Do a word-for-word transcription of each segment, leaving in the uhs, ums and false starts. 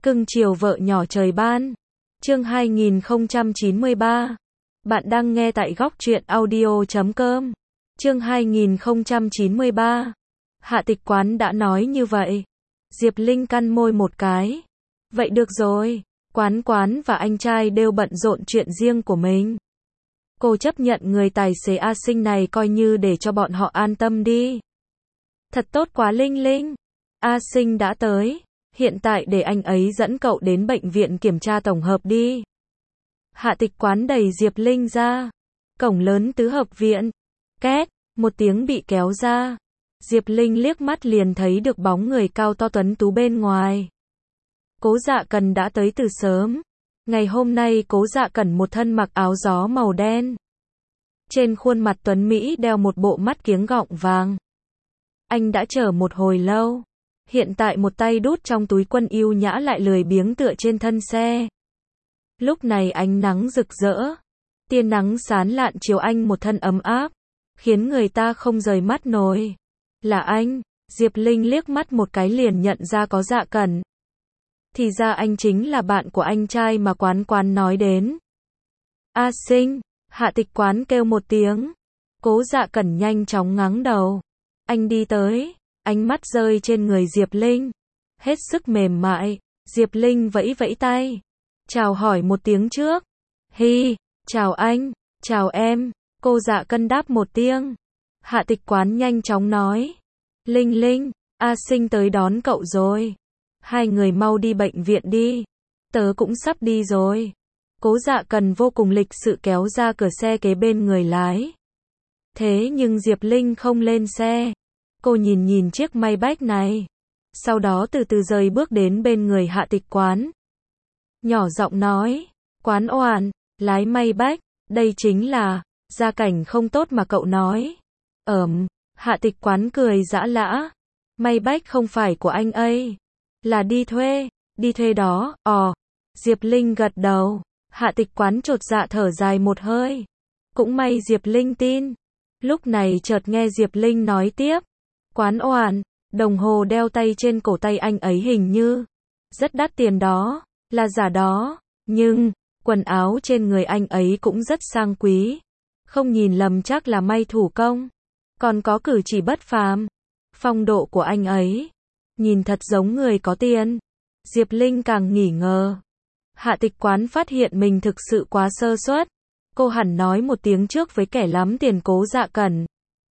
Cưng chiều vợ nhỏ trời ban. Chương hai nghìn không trăm chín mươi ba. Bạn đang nghe tại góc truyện audio chấm com. Chương hai nghìn không trăm chín mươi ba. Hạ Tịch Quán đã nói như vậy. Diệp Linh cắn môi một cái. Vậy được rồi, Quán Quán và anh trai đều bận rộn chuyện riêng của mình. Cô chấp nhận người tài xế A Sinh này coi như để cho bọn họ an tâm đi. Thật tốt quá Linh Linh. A Sinh đã tới. Hiện tại để anh ấy dẫn cậu đến bệnh viện kiểm tra tổng hợp đi. Hạ Tịch Quán đẩy Diệp Linh ra. Cổng lớn tứ hợp viện. Két, một tiếng bị kéo ra. Diệp Linh liếc mắt liền thấy được bóng người cao to tuấn tú bên ngoài. Cố Dạ Cần đã tới từ sớm. Ngày hôm nay Cố Dạ Cần một thân mặc áo gió màu đen. Trên khuôn mặt tuấn Mỹ đeo một bộ mắt kiếng gọng vàng. Anh đã chờ một hồi lâu. Hiện tại một tay đút trong túi quần yêu nhã lại lười biếng tựa trên thân xe. Lúc này ánh nắng rực rỡ. Tia nắng sáng lạn chiếu anh một thân ấm áp. Khiến người ta không rời mắt nổi. Là anh. Diệp Linh liếc mắt một cái liền nhận ra có Dạ Cẩn. Thì ra anh chính là bạn của anh trai mà Quán Quán nói đến. A Sinh. Hạ Tịch Quán kêu một tiếng. Cố Dạ Cẩn nhanh chóng ngáng đầu. Anh đi tới. Ánh mắt rơi trên người Diệp Linh. Hết sức mềm mại. Diệp Linh vẫy vẫy tay. Chào hỏi một tiếng trước. Hi, chào anh, chào em. Cô Dạ Cân đáp một tiếng. Hạ Tịch Quán nhanh chóng nói. Linh Linh, A Sinh tới đón cậu rồi. Hai người mau đi bệnh viện đi. Tớ cũng sắp đi rồi. Cố Dạ Cần vô cùng lịch sự kéo ra cửa xe kế bên người lái. Thế nhưng Diệp Linh không lên xe. Cô nhìn nhìn chiếc Maybach này. Sau đó từ từ rời bước đến bên người Hạ Tịch Quán. Nhỏ giọng nói. Quán Oản, lái Maybach, đây chính là gia cảnh không tốt mà cậu nói. Ừm, Hạ Tịch Quán cười giã lã. Maybach không phải của anh ấy. Là đi thuê, đi thuê đó, ò. Diệp Linh gật đầu. Hạ Tịch Quán chột dạ thở dài một hơi. Cũng may Diệp Linh tin. Lúc này chợt nghe Diệp Linh nói tiếp. Quán Oản, đồng hồ đeo tay trên cổ tay anh ấy hình như rất đắt tiền đó, là giả đó, nhưng quần áo trên người anh ấy cũng rất sang quý. Không nhìn lầm chắc là may thủ công. Còn có cử chỉ bất phàm. Phong độ của anh ấy nhìn thật giống người có tiền. Diệp Linh càng nghỉ ngờ. Hạ Tịch Quán phát hiện mình thực sự quá sơ suất. Cô hẳn nói một tiếng trước với kẻ lắm tiền Cố Dạ Cẩn.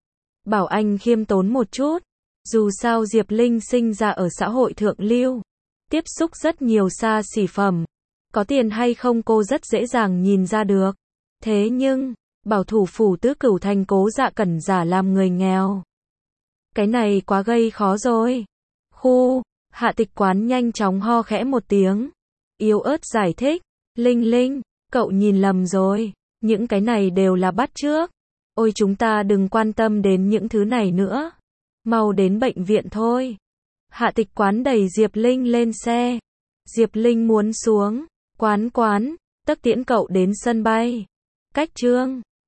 Bảo anh khiêm tốn một chút. Dù sao Diệp Linh sinh ra ở xã hội thượng lưu. Tiếp xúc rất nhiều xa xỉ phẩm. Có tiền hay không cô rất dễ dàng nhìn ra được. Thế nhưng, bảo thủ phủ tứ cửu thành Cố Dạ Cẩn giả làm người nghèo. Cái này quá gây khó rồi. Khu, Hạ Tịch Quán nhanh chóng ho khẽ một tiếng. Yếu ớt giải thích. Linh Linh, cậu nhìn lầm rồi. Những cái này đều là bắt chước. Ôi chúng ta đừng quan tâm đến những thứ này nữa. Mau đến bệnh viện thôi. Hạ Tịch Quán đẩy Diệp Linh lên xe. Diệp Linh muốn xuống. Quán Quán, tắc tiễn cậu đến sân bay. Cách Trương.